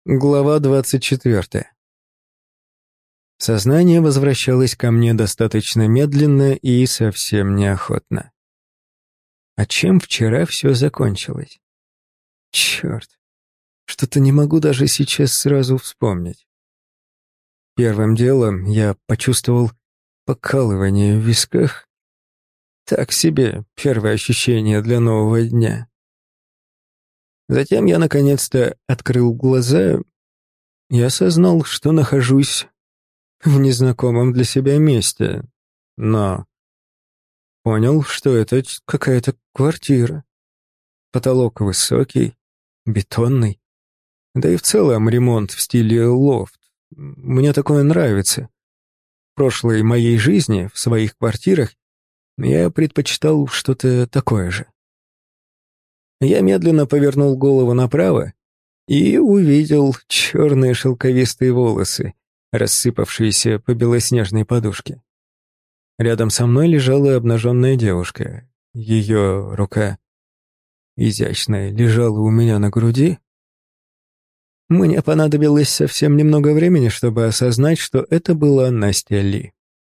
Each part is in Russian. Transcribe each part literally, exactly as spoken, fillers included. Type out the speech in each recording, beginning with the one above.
Глава двадцать четвертая. Сознание возвращалось ко мне достаточно медленно и совсем неохотно. А чем вчера все закончилось? Черт, что-то не могу даже сейчас сразу вспомнить. Первым делом я почувствовал покалывание в висках. Так себе первое ощущение для нового дня. Затем я наконец-то открыл глаза и осознал, что нахожусь в незнакомом для себя месте, но понял, что это какая-то квартира. Потолок высокий, бетонный, да и в целом ремонт в стиле лофт. Мне такое нравится. В прошлой моей жизни, в своих квартирах, я предпочитал что-то такое же. Я медленно повернул голову направо и увидел черные шелковистые волосы, рассыпавшиеся по белоснежной подушке. Рядом со мной лежала обнаженная девушка. Ее рука, изящная, лежала у меня на груди. Мне понадобилось совсем немного времени, чтобы осознать, что это была Настя Ли.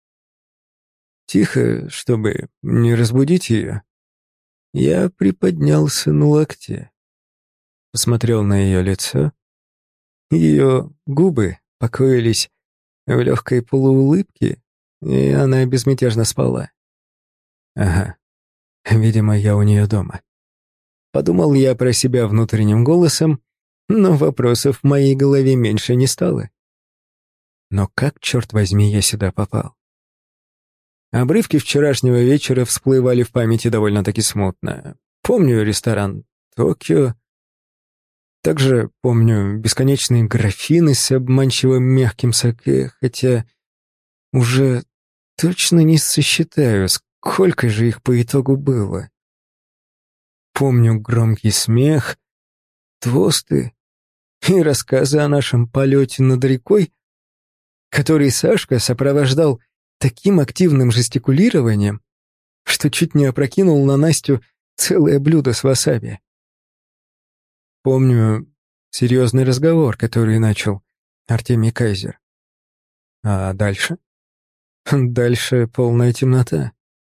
Тихо, чтобы не разбудить ее, я приподнялся на локте, посмотрел на ее лицо. Ее губы покоились в легкой полуулыбке, и она безмятежно спала. Ага, видимо, я у нее дома. Подумал я про себя внутренним голосом, но вопросов в моей голове меньше не стало. Но как, черт возьми, я сюда попал? Обрывки вчерашнего вечера всплывали в памяти довольно-таки смутно. Помню ресторан «Токио». Также помню бесконечные графины с обманчиво мягким саке, хотя уже точно не сосчитаю, сколько же их по итогу было. Помню громкий смех, тосты и рассказы о нашем полете над рекой, который Сашка сопровождал таким активным жестикулированием, что чуть не опрокинул на Настю целое блюдо с васаби. Помню серьезный разговор, который начал Артемий Кайзер. А дальше? Дальше полная темнота.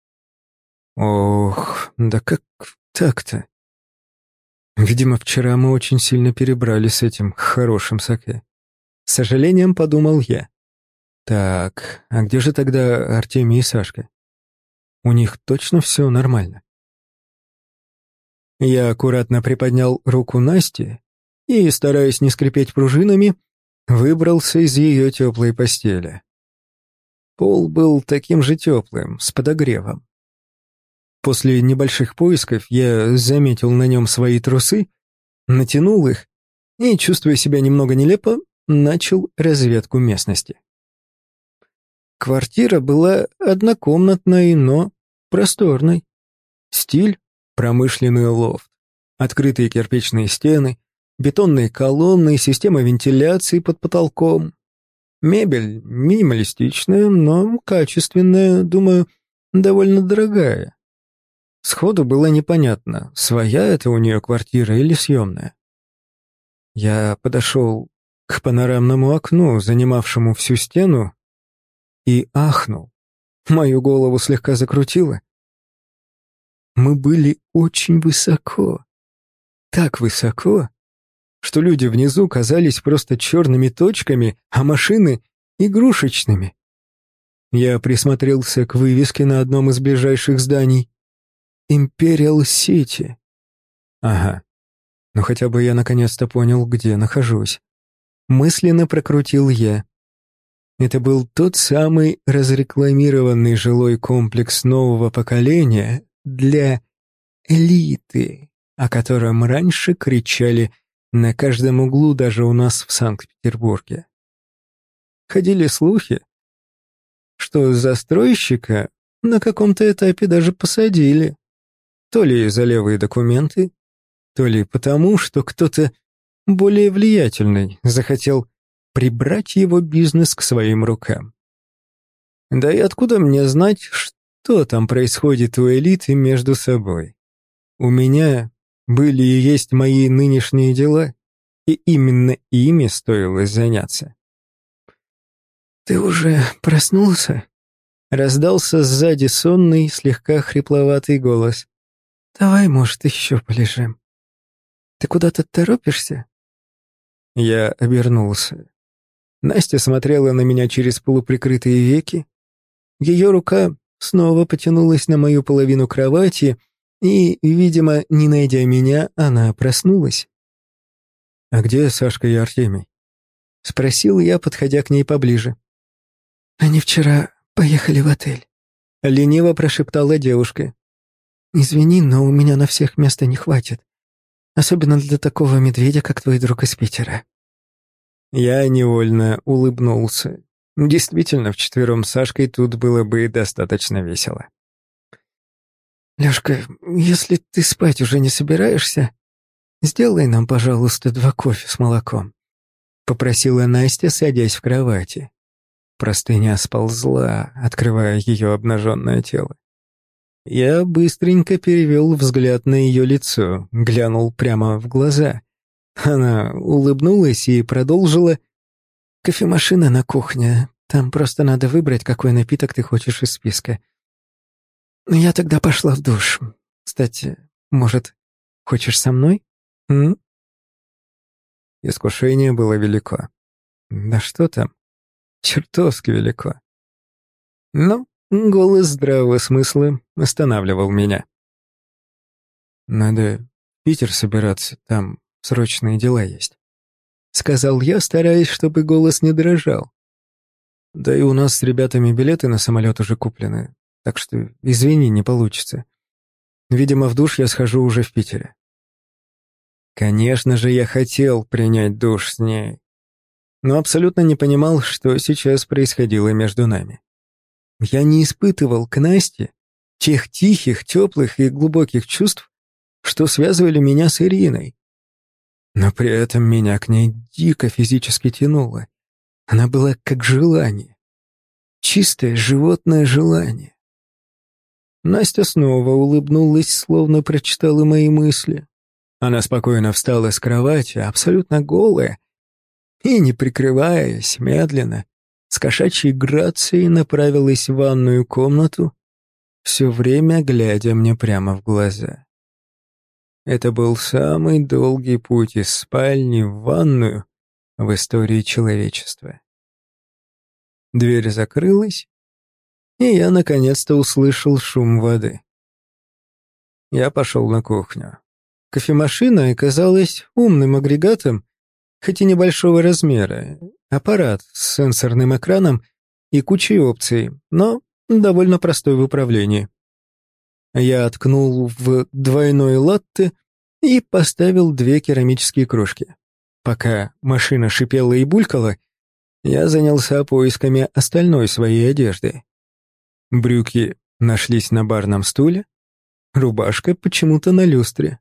Ох, да как так-то? Видимо, вчера мы очень сильно перебрали с этим хорошим саке. С сожалением подумал я. Так, а где же тогда Артемий и Сашка? У них точно все нормально? Я аккуратно приподнял руку Насти и, стараясь не скрипеть пружинами, выбрался из ее теплой постели. Пол был таким же теплым, с подогревом. После небольших поисков я заметил на нем свои трусы, натянул их и, чувствуя себя немного нелепо, начал разведку местности. Квартира была однокомнатной, но просторной. Стиль — промышленный лофт. Открытые кирпичные стены, бетонные колонны, система вентиляции под потолком. Мебель минималистичная, но качественная, думаю, довольно дорогая. Сходу было непонятно, своя это у нее квартира или съемная. Я подошел к панорамному окну, занимавшему всю стену, и ахнул. Мою голову слегка закрутило. Мы были очень высоко. Так высоко, что люди внизу казались просто черными точками, а машины — игрушечными. Я присмотрелся к вывеске на одном из ближайших зданий. Imperial City. Ага, ну хотя бы я наконец-то понял, где нахожусь. Мысленно прокрутил я. Это был тот самый разрекламированный жилой комплекс нового поколения для элиты, о котором раньше кричали на каждом углу даже у нас в Санкт-Петербурге. Ходили слухи, что застройщика на каком-то этапе даже посадили. То ли за левые документы, то ли потому, что кто-то более влиятельный захотел прибрать его бизнес к своим рукам. Да и откуда мне знать, что там происходит у элиты между собой? У меня были и есть мои нынешние дела. и именно ими стоило заняться. «Ты уже проснулся?» — раздался сзади сонный, слегка хрипловатый голос. «Давай, может, еще полежим. Ты куда-то торопишься?» Я обернулся. Настя смотрела на меня через полуприкрытые веки. Ее рука снова потянулась на мою половину кровати, и, видимо, не найдя меня, она проснулась. «А где Сашка и Артемий?» — спросил я, подходя к ней поближе. «Они вчера поехали в отель», — лениво прошептала девушка. «Извини, но у меня на всех места не хватит. Особенно для такого медведя, как твой друг из Питера». Я невольно улыбнулся. Действительно, вчетвером с Сашкой тут было бы достаточно весело. «Лёшка, если ты спать уже не собираешься, сделай нам, пожалуйста, два кофе с молоком», — попросила Настя, садясь в кровати. Простыня сползла, открывая ее обнаженное тело. Я быстренько перевел взгляд на ее лицо, глянул прямо в глаза. Она улыбнулась и продолжила. «Кофемашина на кухне. Там просто надо выбрать, какой напиток ты хочешь из списка. Я тогда пошла в душ. Кстати, может, хочешь со мной? М?» Искушение было велико. Да что там? Чертовски велико. Но голос здравого смысла останавливал меня. «Надо в Питер собираться, там срочные дела есть», — сказал я, стараясь, чтобы голос не дрожал. «Да и у нас с ребятами билеты на самолет уже куплены, так что, извини, не получится. Видимо, в душ я схожу уже в Питере». Конечно же, я хотел принять душ с ней, но абсолютно не понимал, что сейчас происходило между нами. Я не испытывал к Насте тех тихих, теплых и глубоких чувств, что связывали меня с Ириной. Но при этом меня к ней дико физически тянуло. Она была как желание. Чистое животное желание. Настя снова улыбнулась, словно прочитала мои мысли. Она спокойно встала с кровати, абсолютно голая, и, не прикрываясь, медленно, с кошачьей грацией направилась в ванную комнату, все время глядя мне прямо в глаза. Это был самый долгий путь из спальни в ванную в истории человечества. Дверь закрылась, и я наконец-то услышал шум воды. Я пошел на кухню. Кофемашина оказалась умным агрегатом, хоть и небольшого размера, аппарат с сенсорным экраном и кучей опций, но довольно простой в управлении. Я ткнул в двойной латте и поставил две керамические кружки. Пока машина шипела и булькала, я занялся поисками остальной своей одежды. Брюки нашлись на барном стуле, рубашка почему-то на люстре.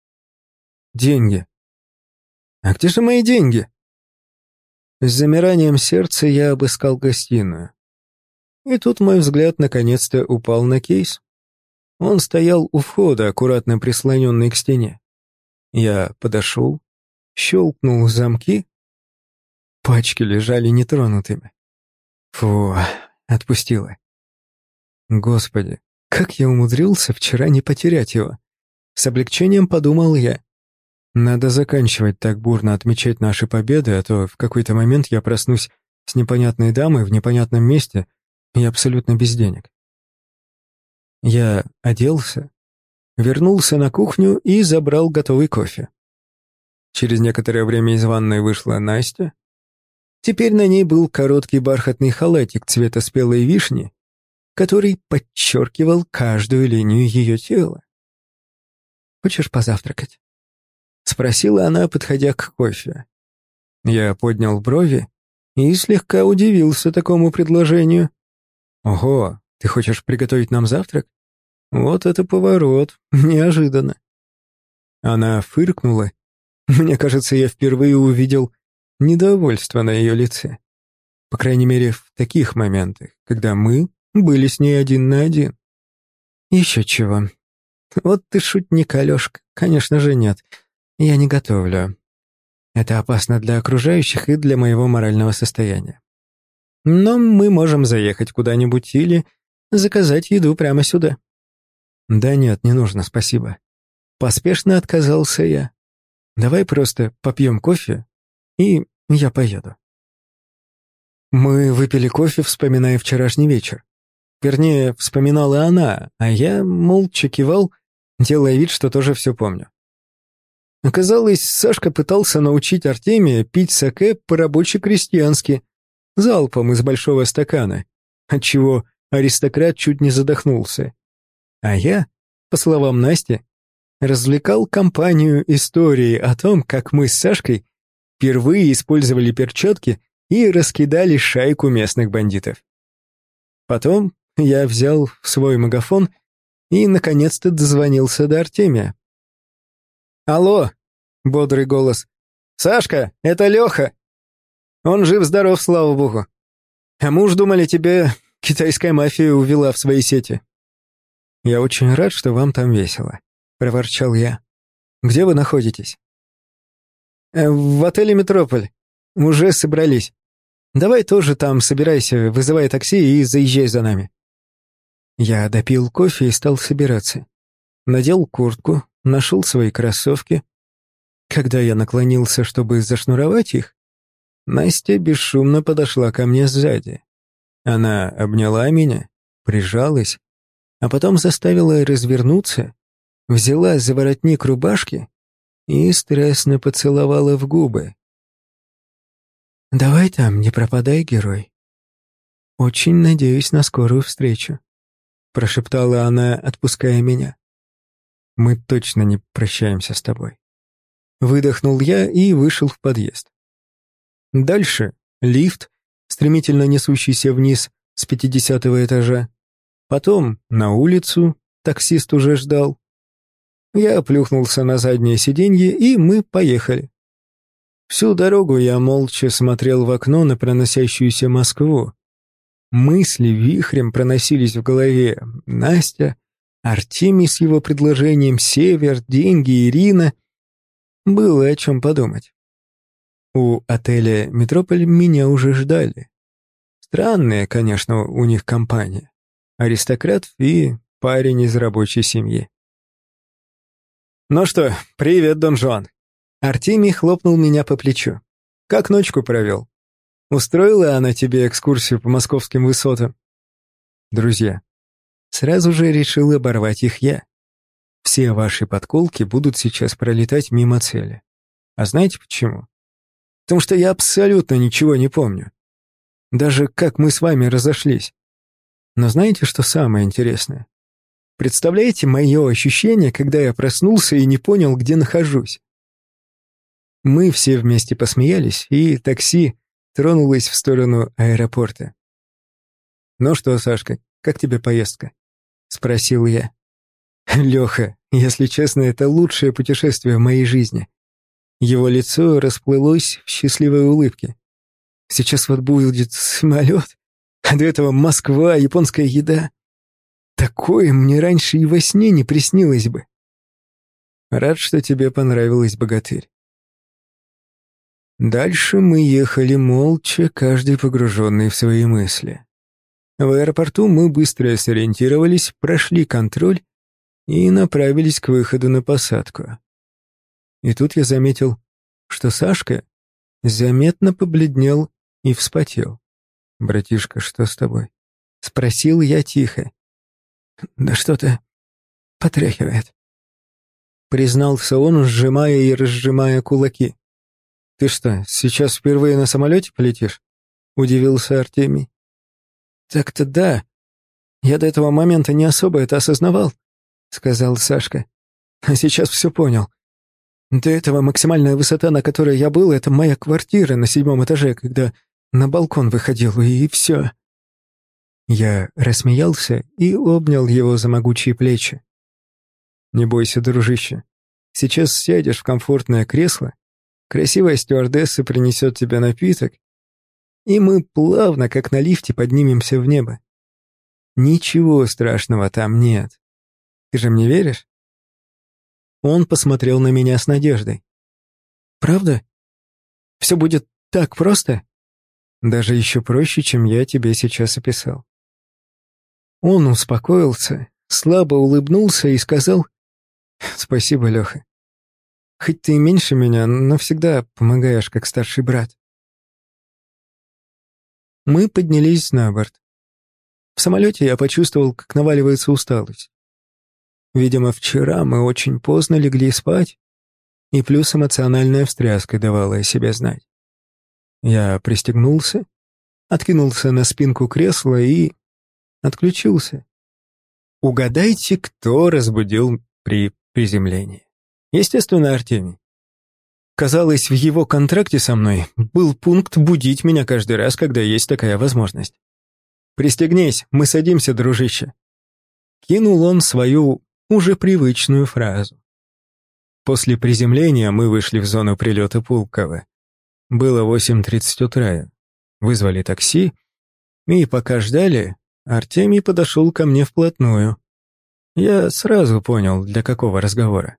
Деньги. А где же мои деньги? С замиранием сердца я обыскал гостиную. И тут мой взгляд наконец-то упал на кейс. Он стоял у входа, аккуратно прислоненный к стене. Я подошел, щелкнул замки. Пачки лежали нетронутыми. Фу, отпустила. Господи, как я умудрился вчера не потерять его? С облегчением подумал я. Надо заканчивать так бурно отмечать наши победы, а то в какой-то момент я проснусь с непонятной дамой в непонятном месте и абсолютно без денег. Я оделся, вернулся на кухню и забрал готовый кофе. Через некоторое время из ванной вышла Настя. Теперь на ней был короткий бархатный халатик цвета спелой вишни, который подчеркивал каждую линию ее тела. «Хочешь позавтракать?» — спросила она, подходя к кофе. Я поднял брови и слегка удивился такому предложению. «Ого, ты хочешь приготовить нам завтрак? Вот это поворот, неожиданно». Она фыркнула. Мне кажется, я впервые увидел недовольство на ее лице. По крайней мере, в таких моментах, когда мы были с ней один на один. «Еще чего. Вот ты шутник, Алешка. Конечно же нет. Я не готовлю. Это опасно для окружающих и для моего морального состояния. Но мы можем заехать куда-нибудь или заказать еду прямо сюда». «Да нет, не нужно, спасибо». Поспешно отказался я. «Давай просто попьем кофе, и я поеду». Мы выпили кофе, вспоминая вчерашний вечер. Вернее, вспоминала она, а я молча кивал, делая вид, что тоже все помню. Оказалось, Сашка пытался научить Артемия пить саке по-рабоче-крестьянски, залпом из большого стакана, отчего аристократ чуть не задохнулся. А я, по словам Насти, развлекал компанию историей о том, как мы с Сашкой впервые использовали перчатки и раскидали шайку местных бандитов. Потом я взял свой магафон и, наконец-то, дозвонился до Артемия. «Алло!» — бодрый голос. «Сашка, это Леха! Он жив-здоров, слава богу. А мы уж думали, тебя китайская мафия увела в свои сети». «Я очень рад, что вам там весело», — проворчал я. «Где вы находитесь?» «Э, «В отеле «Метрополь». Уже собрались. Давай тоже там собирайся, вызывай такси и заезжай за нами». Я допил кофе и стал собираться. Надел куртку, нашел свои кроссовки. Когда я наклонился, чтобы зашнуровать их, Настя бесшумно подошла ко мне сзади. Она обняла меня, прижалась, а потом заставила развернуться, взяла за воротник рубашки и страстно поцеловала в губы. «Давай там, не пропадай, герой. Очень надеюсь на скорую встречу», — прошептала она, отпуская меня. «Мы точно не прощаемся с тобой». Выдохнул я и вышел в подъезд. Дальше лифт, стремительно несущийся вниз с пятидесятого этажа. Потом на улицу, таксист уже ждал. Я плюхнулся на заднее сиденье, и мы поехали. Всю дорогу я молча смотрел в окно на проносящуюся Москву. Мысли вихрем проносились в голове. Настя, Артемий с его предложением, Север, деньги, Ирина. Было о чем подумать. У отеля «Метрополь» меня уже ждали. Странная, конечно, у них компания. Аристократ и парень из рабочей семьи. «Ну что, привет, Дон Жуан!» Артемий хлопнул меня по плечу. «Как ночку провел? Устроила она тебе экскурсию по московским высотам?» «Друзья, сразу же решил оборвать их я. Все ваши подколки будут сейчас пролетать мимо цели. А знаете почему? Потому что я абсолютно ничего не помню. Даже как мы с вами разошлись. Но знаете, что самое интересное? Представляете мое ощущение, когда я проснулся и не понял, где нахожусь?» Мы все вместе посмеялись, и такси тронулось в сторону аэропорта. «Ну что, Сашка, как тебе поездка?» — спросил я. «Леха, если честно, это лучшее путешествие в моей жизни». Его лицо расплылось в счастливой улыбке. «Сейчас вот будет самолет, а до этого Москва, японская еда. Такое мне раньше и во сне не приснилось бы». «Рад, что тебе понравилось, богатырь». Дальше мы ехали молча, каждый погруженный в свои мысли. В аэропорту мы быстро сориентировались, прошли контроль и направились к выходу на посадку. И тут я заметил, что Сашка заметно побледнел и вспотел. «Братишка, что с тобой?» — спросил я тихо. «Да что-то потряхивает», — признался он, сжимая и разжимая кулаки. «Ты что, сейчас впервые на самолете полетишь?» — удивился Артемий. «Так-то да. Я до этого момента не особо это осознавал», — сказал Сашка. «А сейчас все понял. До этого максимальная высота, на которой я был, это моя квартира на седьмом этаже, когда на балкон выходил, и все». Я рассмеялся и обнял его за могучие плечи. «Не бойся, дружище. Сейчас сядешь в комфортное кресло, красивая стюардесса принесет тебе напиток, и мы плавно, как на лифте, поднимемся в небо. Ничего страшного там нет. Ты же мне веришь?» Он посмотрел на меня с надеждой. «Правда?» Все будет так просто? Даже еще проще, чем я тебе сейчас описал. Он успокоился, слабо улыбнулся и сказал: «Спасибо, Леха. Хоть ты и меньше меня, но всегда помогаешь, как старший брат». Мы поднялись на борт. В самолете я почувствовал, как наваливается усталость. Видимо, вчера мы очень поздно легли спать, и плюс эмоциональная встряска давала о себе знать. Я пристегнулся, откинулся на спинку кресла и отключился. Угадайте, кто разбудил при приземлении? Естественно, Артемий. Казалось, в его контракте со мной был пункт будить меня каждый раз, когда есть такая возможность. «Пристегнись, мы садимся, дружище». Кинул он свою уже привычную фразу. После приземления мы вышли в зону прилета Пулково. Было восемь тридцать утра. Вызвали такси, и пока ждали, Артемий подошел ко мне вплотную. Я сразу понял, для какого разговора.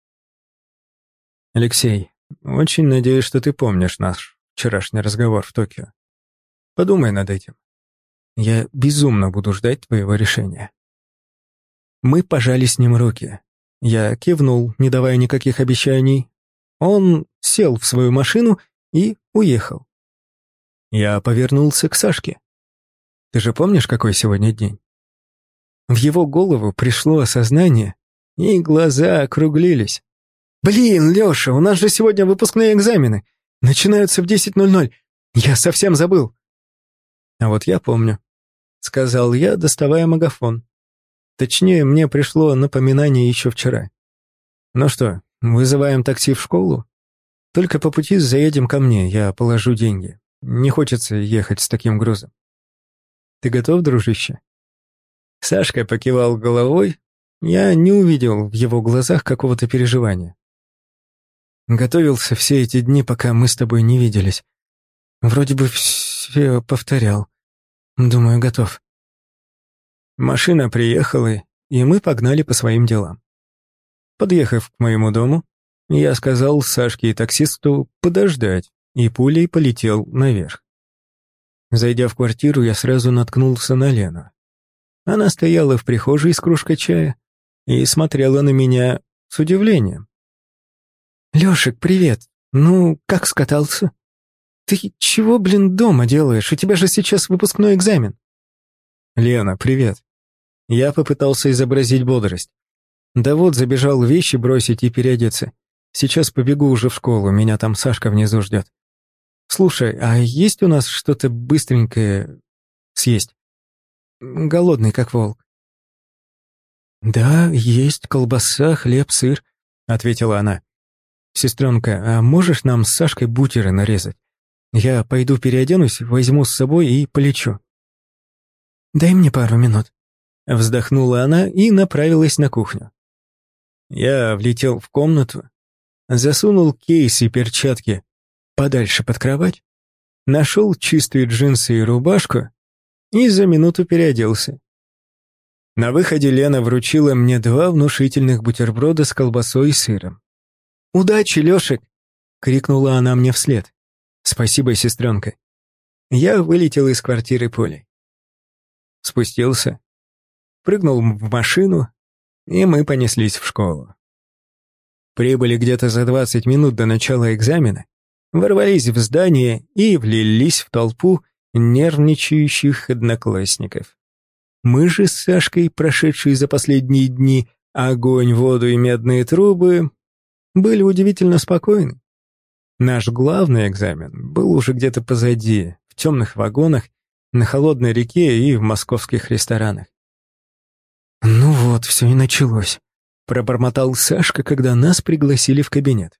«Алексей, очень надеюсь, что ты помнишь наш вчерашний разговор в Токио. Подумай над этим. Я безумно буду ждать твоего решения». Мы пожали с ним руки. Я кивнул, не давая никаких обещаний. Он сел в свою машину и уехал. Я повернулся к Сашке. «Ты же помнишь, какой сегодня день?» В его голову пришло осознание, и глаза округлились. «Блин, Леша, у нас же сегодня выпускные экзамены. Начинаются в десять ноль ноль. Я совсем забыл». «А вот я помню», — сказал я, доставая магафон. Точнее, мне пришло напоминание еще вчера. «Ну что, вызываем такси в школу? Только по пути заедем ко мне, я положу деньги. Не хочется ехать с таким грузом». «Ты готов, дружище?» Сашка покивал головой. Я не увидел в его глазах какого-то переживания. Готовился все эти дни, пока мы с тобой не виделись. Вроде бы все повторял. Думаю, готов. Машина приехала, и мы погнали по своим делам. Подъехав к моему дому, я сказал Сашке и таксисту подождать, и пулей полетел наверх. Зайдя в квартиру, я сразу наткнулся на Лену. Она стояла в прихожей с кружкой чая и смотрела на меня с удивлением. «Лешек, привет. Ну, как скатался? Ты чего, блин, дома делаешь? У тебя же сейчас выпускной экзамен». «Лена, привет». Я попытался изобразить бодрость. «Да вот, забежал вещи бросить и переодеться. Сейчас побегу уже в школу, меня там Сашка внизу ждет. Слушай, а есть у нас что-то быстренькое съесть? Голодный, как волк». «Да, есть колбаса, хлеб, сыр», — ответила она. «Сестренка, а можешь нам с Сашкой бутеры нарезать? Я пойду переоденусь, возьму с собой и полечу». «Дай мне пару минут», — вздохнула она и направилась на кухню. Я влетел в комнату, засунул кейс и перчатки подальше под кровать, нашел чистые джинсы и рубашку и за минуту переоделся. На выходе Лена вручила мне два внушительных бутерброда с колбасой и сыром. «Удачи, Лешек!» — крикнула она мне вслед. «Спасибо, сестренка». Я вылетел из квартиры пулей. Спустился, прыгнул в машину, и мы понеслись в школу. Прибыли где-то за двадцать минут до начала экзамена, ворвались в здание и влились в толпу нервничающих одноклассников. Мы же с Сашкой, прошедшие за последние дни огонь, воду и медные трубы, были удивительно спокойны. Наш главный экзамен был уже где-то позади, в темных вагонах, на холодной реке и в московских ресторанах. «Ну вот, все и началось», — пробормотал Сашка, когда нас пригласили в кабинет.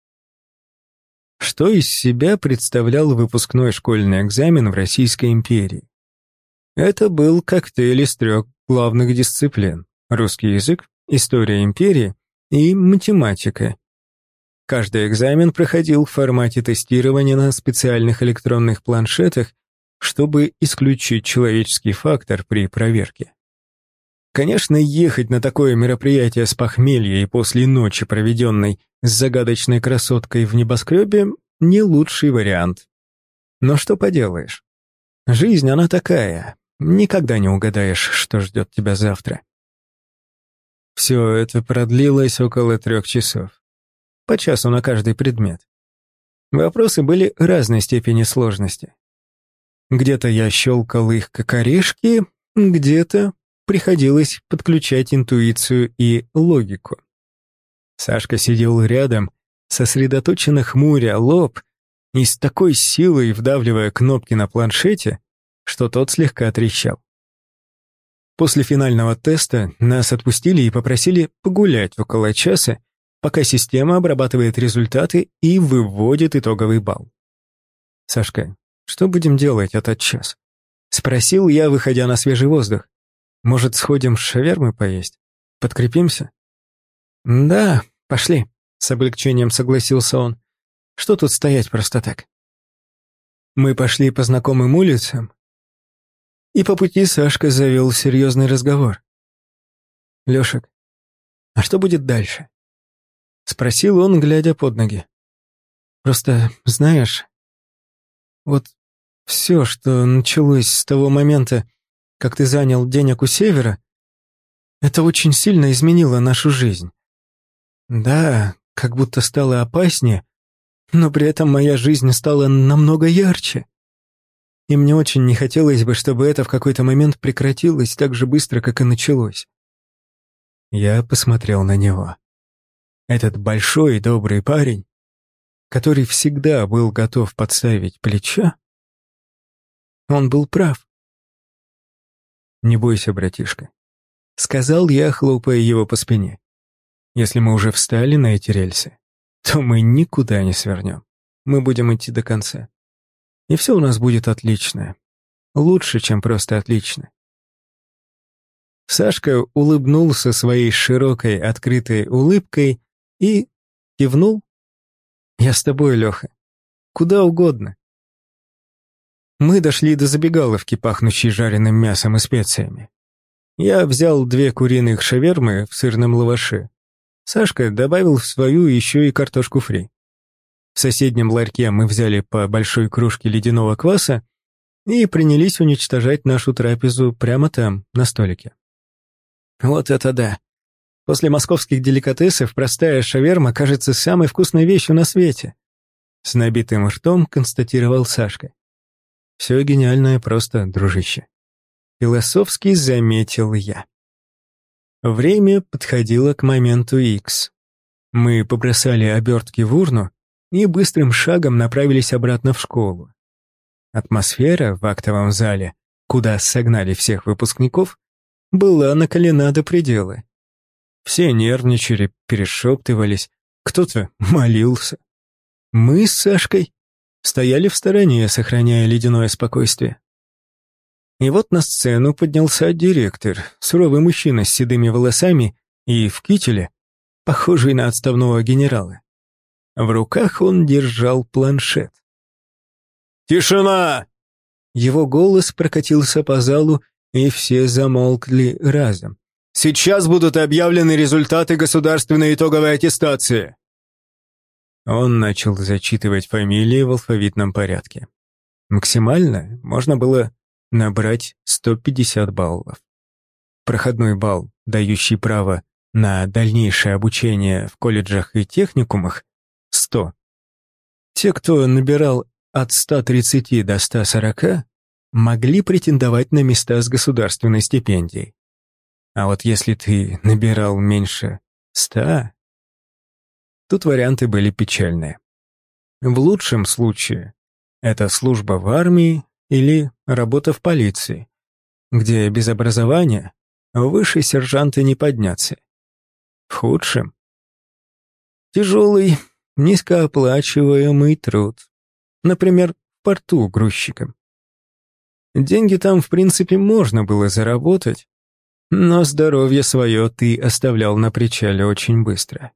Что из себя представлял выпускной школьный экзамен в Российской империи? Это был коктейль из трех главных дисциплин: русский язык, история империи и математика. Каждый экзамен проходил в формате тестирования на специальных электронных планшетах, чтобы исключить человеческий фактор при проверке. Конечно, ехать на такое мероприятие с похмелья и после ночи, проведенной с загадочной красоткой в небоскребе, не лучший вариант. Но что поделаешь? Жизнь, она такая. Никогда не угадаешь, что ждет тебя завтра. Все это продлилось около трех часов. По часу на каждый предмет. Вопросы были разной степени сложности. Где-то я щелкал их как орешки, где-то приходилось подключать интуицию и логику. Сашка сидел рядом, сосредоточенно хмуря лоб и с такой силой вдавливая кнопки на планшете, что тот слегка трещал. После финального теста нас отпустили и попросили погулять около часа, пока система обрабатывает результаты и выводит итоговый балл. «Сашка, что будем делать этот час?» — спросил я, выходя на свежий воздух. «Может, сходим шавермы поесть? Подкрепимся?» «Да, пошли», — с облегчением согласился он. «Что тут стоять просто так?» Мы пошли по знакомым улицам, и по пути Сашка завел серьезный разговор. «Лешек, а что будет дальше?» — спросил он, глядя под ноги. «Просто, знаешь, вот все, что началось с того момента, как ты занял денег у Севера, это очень сильно изменило нашу жизнь. Да, как будто стало опаснее, но при этом моя жизнь стала намного ярче. И мне очень не хотелось бы, чтобы это в какой-то момент прекратилось так же быстро, как и началось». Я посмотрел на него. Этот большой и добрый парень, который всегда был готов подставить плечо, он был прав. «Не бойся, братишка», — сказал я, хлопая его по спине. «Если мы уже встали на эти рельсы, то мы никуда не свернем. Мы будем идти до конца. И все у нас будет отлично. Лучше, чем просто отлично». Сашка улыбнулся своей широкой, открытой улыбкой и кивнул. «Я с тобой, Леха. Куда угодно». Мы дошли до забегаловки, пахнущей жареным мясом и специями. Я взял две куриных шавермы в сырном лаваше. Сашка добавил в свою еще и картошку фри. В соседнем ларьке мы взяли по большой кружке ледяного кваса и принялись уничтожать нашу трапезу прямо там, на столике. Вот это да! После московских деликатесов простая шаверма кажется самой вкусной вещью на свете. С набитым ртом констатировал Сашка. Все гениальное просто, дружище. Философски заметил я. Время подходило к моменту Икс. Мы побросали обертки в урну и быстрым шагом направились обратно в школу. Атмосфера в актовом зале, куда согнали всех выпускников, была накалена до предела. Все нервничали, перешептывались, кто-то молился. Мы с Сашкой стояли в стороне, сохраняя ледяное спокойствие. И вот на сцену поднялся директор, суровый мужчина с седыми волосами и в кителе, похожий на отставного генерала. В руках он держал планшет. «Тишина!» Его голос прокатился по залу, и все замолкли разом. «Сейчас будут объявлены результаты государственной итоговой аттестации!» Он начал зачитывать фамилии в алфавитном порядке. Максимально можно было набрать сто пятьдесят баллов. Проходной балл, дающий право на дальнейшее обучение в колледжах и техникумах, сто. Те, кто набирал от ста тридцати до ста сорока, могли претендовать на места с государственной стипендией. А вот если ты набирал меньше ста, тут варианты были печальные. В лучшем случае это служба в армии или работа в полиции, где без образования выше сержанта не подняться. В худшем — тяжелый, низкооплачиваемый труд, например, в порту грузчиком. Деньги там, в принципе, можно было заработать, но здоровье свое ты оставлял на причале очень быстро.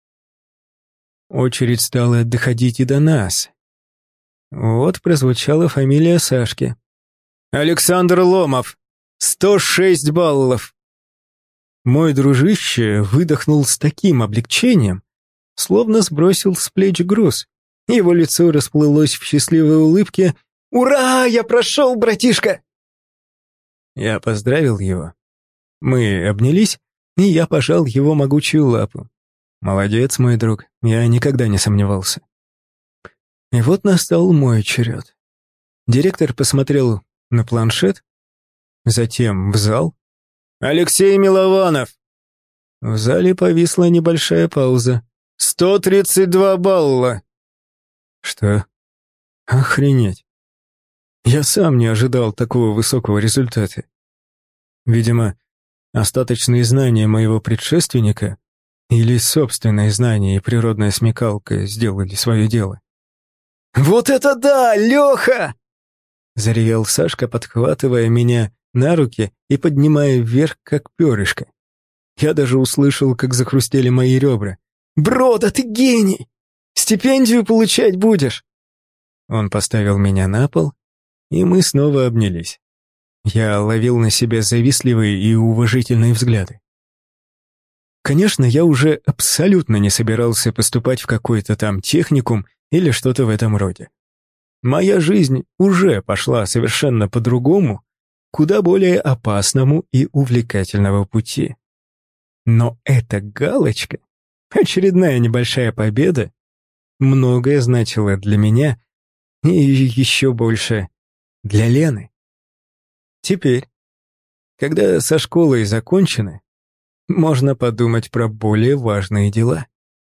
Очередь стала доходить и до нас. Вот прозвучала фамилия Сашки. «Александр Ломов! сто шесть баллов!» Мой дружище выдохнул с таким облегчением, словно сбросил с плеч груз, Его лицо расплылось в счастливой улыбке. «Ура! Я прошел, братишка!» Я поздравил его. Мы обнялись, и я пожал его могучую лапу. «Молодец, мой друг, я никогда не сомневался». И вот настал мой черед. Директор посмотрел на планшет, затем в зал. «Алексей Милованов!» В зале повисла небольшая пауза. «сто тридцать два балла!» Что? Охренеть. Я сам не ожидал такого высокого результата. Видимо, остаточные знания моего предшественника или собственные знания и природная смекалка сделали свое дело. «Вот это да, Леха!» — заревел Сашка, подхватывая меня на руки и поднимая вверх, как перышко. Я даже услышал, как захрустели мои ребра. «Бро, да ты гений! Стипендию получать будешь!» Он поставил меня на пол, и мы снова обнялись. Я ловил на себе завистливые и уважительные взгляды. Конечно, я уже абсолютно не собирался поступать в какой-то там техникум или что-то в этом роде. Моя жизнь уже пошла совершенно по другому, куда более опасному и увлекательному пути. Но эта галочка, очередная небольшая победа, многое значила для меня и еще больше для Лены. Теперь, когда со школой закончены, можно подумать про более важные дела.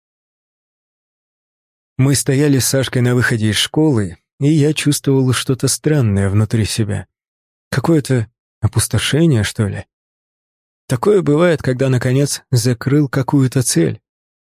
Мы стояли с Сашкой на выходе из школы, и я чувствовал что-то странное внутри себя. Какое-то опустошение, что ли. Такое бывает, когда, наконец, закрыл какую-то цель.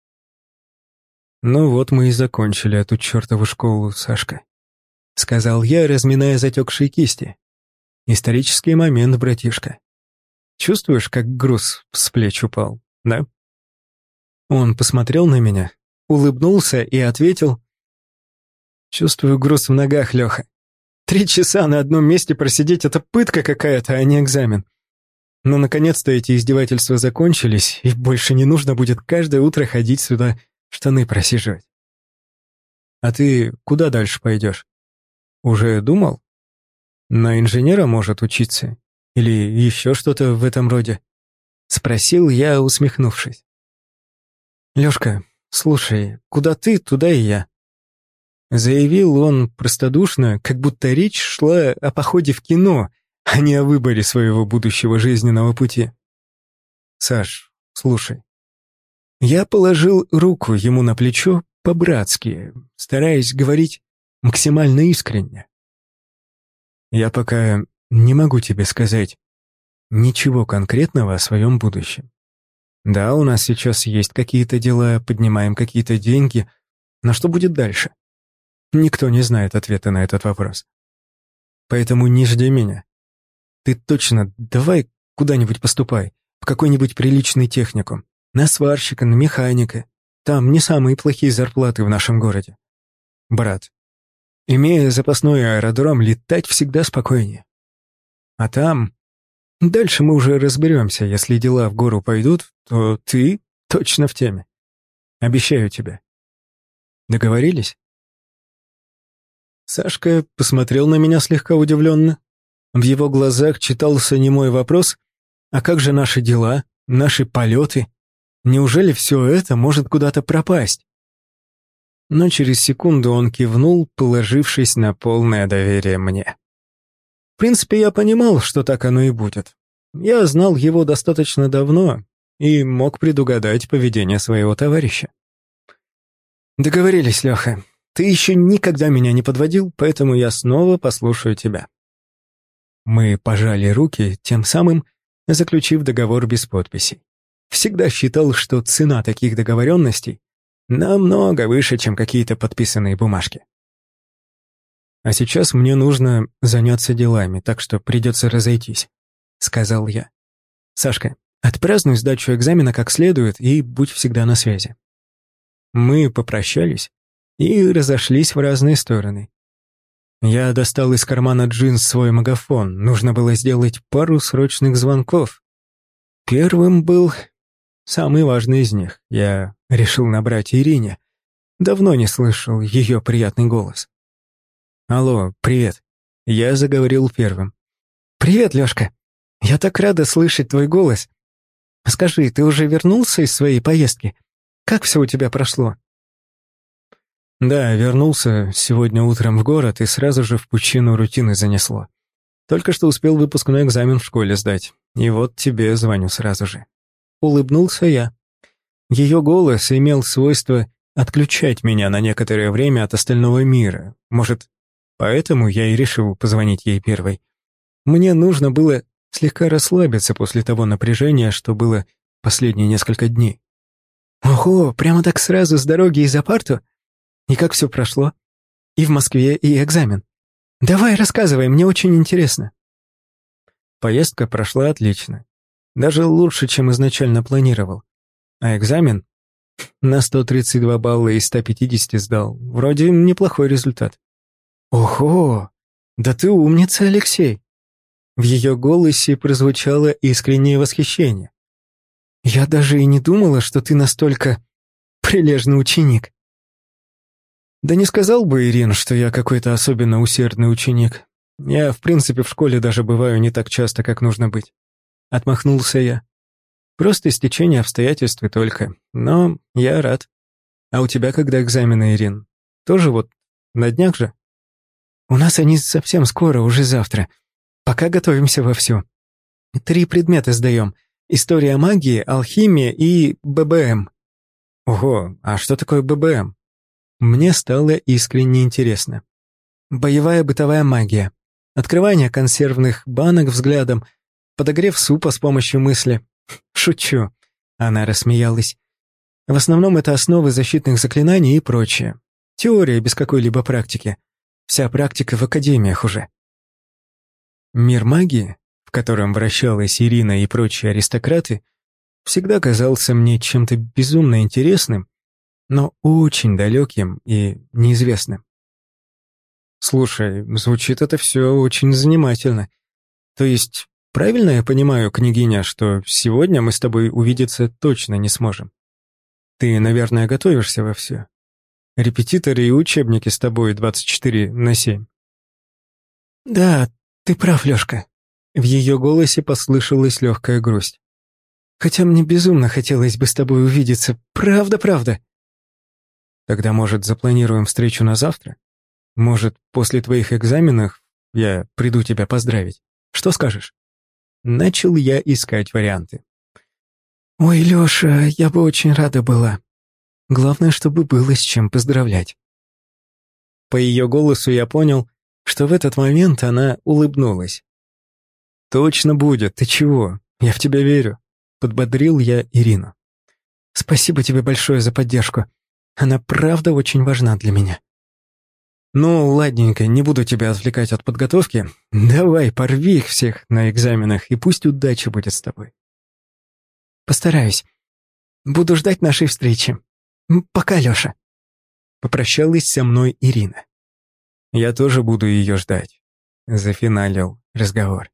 «Ну вот мы и закончили эту чертову школу, Сашка», — сказал я, разминая затекшие кисти. «Исторический момент, братишка. Чувствуешь, как груз с плеч упал, да?» Он посмотрел на меня, улыбнулся и ответил: «Чувствую груз в ногах, Леха. Три часа на одном месте просидеть — это пытка какая-то, а не экзамен. Но наконец-то эти издевательства закончились, и больше не нужно будет каждое утро ходить сюда штаны просиживать. А ты куда дальше пойдешь? Уже думал? На инженера может учиться? Или еще что-то в этом роде?» Спросил я, усмехнувшись. «Лешка, слушай, куда ты, туда и я». Заявил он простодушно, как будто речь шла о походе в кино, а не о выборе своего будущего жизненного пути. «Саш, слушай». Я положил руку ему на плечо по-братски, стараясь говорить максимально искренне. «Я пока не могу тебе сказать ничего конкретного о своем будущем. Да, у нас сейчас есть какие-то дела, поднимаем какие-то деньги, но что будет дальше? Никто не знает ответа на этот вопрос. Поэтому не жди меня. Ты точно давай куда-нибудь поступай, в какой-нибудь приличный техникум, на сварщика, на механика. Там не самые плохие зарплаты в нашем городе. Брат, имея запасной аэродром, летать всегда спокойнее. А там... Дальше мы уже разберемся, если дела в гору пойдут, то ты точно в теме. Обещаю тебе. Договорились?» Сашка посмотрел на меня слегка удивленно. В его глазах читался немой вопрос: «А как же наши дела, наши полеты? Неужели все это может куда-то пропасть?» Но через секунду он кивнул, положившись на полное доверие мне. В принципе, я понимал, что так оно и будет. Я знал его достаточно давно и мог предугадать поведение своего товарища. «Договорились, Леха. Ты еще никогда меня не подводил, поэтому я снова послушаю тебя». Мы пожали руки, тем самым заключив договор без подписей. Всегда считал, что цена таких договоренностей намного выше, чем какие-то подписанные бумажки. «А сейчас мне нужно заняться делами, так что придется разойтись», — сказал я. «Сашка, отпразднуй сдачу экзамена как следует и будь всегда на связи». Мы попрощались и разошлись в разные стороны. Я достал из кармана джинс свой магафон, нужно было сделать пару срочных звонков. Первым был самый важный из них. Я решил набрать Ирине. Давно не слышал ее приятный голос. «Алло, привет». Я заговорил первым. «Привет, Лёшка. Я так рада слышать твой голос. Скажи, ты уже вернулся из своей поездки? Как все у тебя прошло?» «Да, вернулся сегодня утром в город и сразу же в пучину рутины занесло. Только что успел выпускной экзамен в школе сдать, и вот тебе звоню сразу же». Улыбнулся я. Ее голос имел свойство отключать меня на некоторое время от остального мира. Может, поэтому я и решил позвонить ей первой. Мне нужно было слегка расслабиться после того напряжения, что было последние несколько дней. «Ого, прямо так сразу с дороги и за парту? И как все прошло? И в Москве, и экзамен. Давай, рассказывай, мне очень интересно». Поездка прошла отлично. Даже лучше, чем изначально планировал. А экзамен на сто тридцать два балла из ста пятидесяти сдал. Вроде неплохой результат. «Ого! Да ты умница, Алексей!» В ее голосе прозвучало искреннее восхищение. «Я даже и не думала, что ты настолько прилежный ученик». «Да не сказал бы, Ирин, что я какой-то особенно усердный ученик. Я, в принципе, в школе даже бываю не так часто, как нужно быть». Отмахнулся я. «Просто стечение обстоятельств и только. Но я рад. А у тебя когда экзамены, Ирин? Тоже вот на днях же?» «У нас они совсем скоро, уже завтра. Пока готовимся вовсю. Три предмета сдаем. История магии, алхимия и бэ бэ эм». «Ого, а что такое бэ бэ эм?» Мне стало искренне интересно. «Боевая бытовая магия. Открывание консервных банок взглядом, подогрев супа с помощью мысли». «Шучу», — она рассмеялась. «В основном это основы защитных заклинаний и прочее. Теория без какой-либо практики. Вся практика в академиях уже». Мир магии, в котором вращалась Ирина и прочие аристократы, всегда казался мне чем-то безумно интересным, но очень далеким и неизвестным. «Слушай, звучит это все очень занимательно. То есть, правильно я понимаю, княгиня, что сегодня мы с тобой увидеться точно не сможем? Ты, наверное, готовишься вовсю? Репетиторы и учебники с тобой двадцать четыре на семь». «Да, ты прав, Лёшка». В ее голосе послышалась легкая грусть. «Хотя мне безумно хотелось бы с тобой увидеться. Правда-правда». «Тогда, может, запланируем встречу на завтра? Может, после твоих экзаменов я приду тебя поздравить? Что скажешь?» Начал я искать варианты. «Ой, Лёша, я бы очень рада была. Главное, чтобы было с чем поздравлять». По ее голосу я понял, что в этот момент она улыбнулась. «Точно будет, ты чего? Я в тебя верю», — подбодрил я Ирину. «Спасибо тебе большое за поддержку. Она правда очень важна для меня». «Ну, ладненько, не буду тебя отвлекать от подготовки. Давай, порви их всех на экзаменах, и пусть удача будет с тобой». «Постараюсь. Буду ждать нашей встречи. Пока, Лёша». Попрощалась со мной Ирина. «Я тоже буду ее ждать», — зафиналил разговор.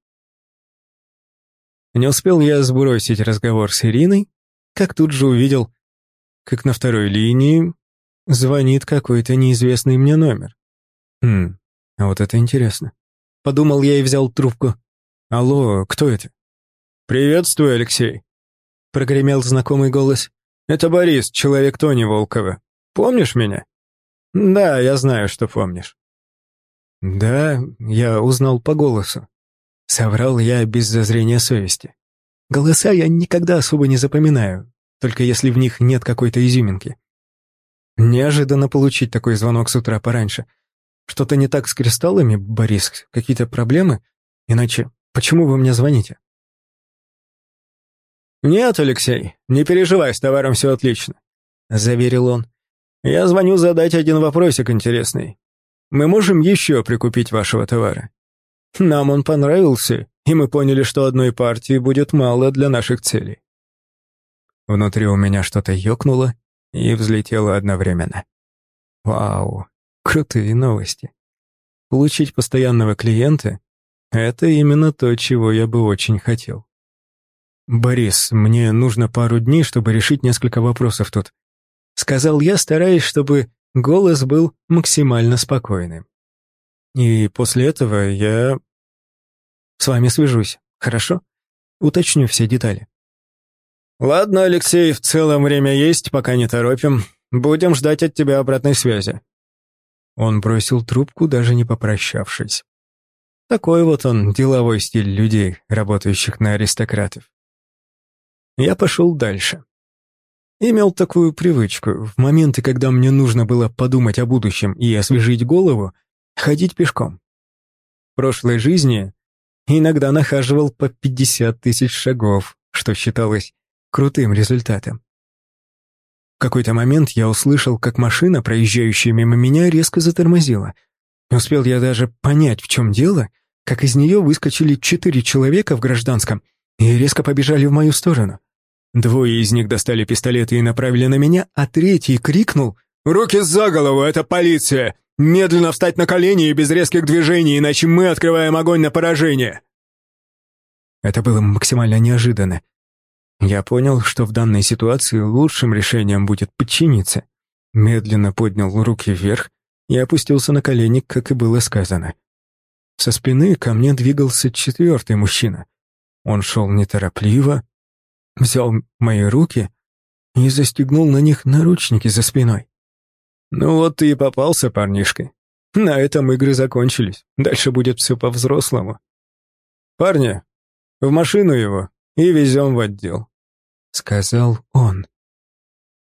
Не успел я сбросить разговор с Ириной, как тут же увидел, как на второй линии звонит какой-то неизвестный мне номер. Хм, а вот это интересно. Подумал я и взял трубку. «Алло, кто это?» «Приветствую, Алексей», — прогремел знакомый голос. «Это Борис, человек Тони Волкова. Помнишь меня?» «Да, я знаю, что помнишь». «Да, я узнал по голосу». Соврал я без зазрения совести. Голоса я никогда особо не запоминаю, только если в них нет какой-то изюминки. Неожиданно получить такой звонок с утра пораньше. Что-то не так с кристаллами, Борис? Какие-то проблемы? Иначе, почему вы мне звоните? «Нет, Алексей, не переживай, с товаром все отлично», — заверил он. «Я звоню задать один вопросик интересный. Мы можем еще прикупить вашего товара? Нам он понравился, и мы поняли, что одной партии будет мало для наших целей». Внутри у меня что-то ёкнуло и взлетело одновременно. Вау, крутые новости. Получить постоянного клиента — это именно то, чего я бы очень хотел. «Борис, мне нужно пару дней, чтобы решить несколько вопросов тут», — сказал я, стараясь, чтобы Голос был максимально спокойным. «И после этого я с вами свяжусь, хорошо? Уточню все детали». «Ладно, Алексей, в целом время есть, пока не торопим. Будем ждать от тебя обратной связи». Он бросил трубку, даже не попрощавшись. Такой вот он, деловой стиль людей, работающих на аристократов. Я пошел дальше. Имел такую привычку, в моменты, когда мне нужно было подумать о будущем и освежить голову, ходить пешком. В прошлой жизни иногда нахаживал по пятьдесят тысяч шагов, что считалось крутым результатом. В какой-то момент я услышал, как машина, проезжающая мимо меня, резко затормозила. Не успел я даже понять, в чем дело, как из нее выскочили четыре человека в гражданском и резко побежали в мою сторону. Двое из них достали пистолеты и направили на меня, а третий крикнул: «Руки за голову, это полиция! Медленно встать на колени и без резких движений, иначе мы открываем огонь на поражение!» Это было максимально неожиданно. Я понял, что в данной ситуации лучшим решением будет подчиниться. Медленно поднял руки вверх и опустился на колени, как и было сказано. Со спины ко мне двигался четвертый мужчина. Он шел неторопливо, взял мои руки и застегнул на них наручники за спиной. «Ну вот ты и попался, парнишка. На этом игры закончились. Дальше будет все по-взрослому. Парни, в машину его и везем в отдел», — сказал он.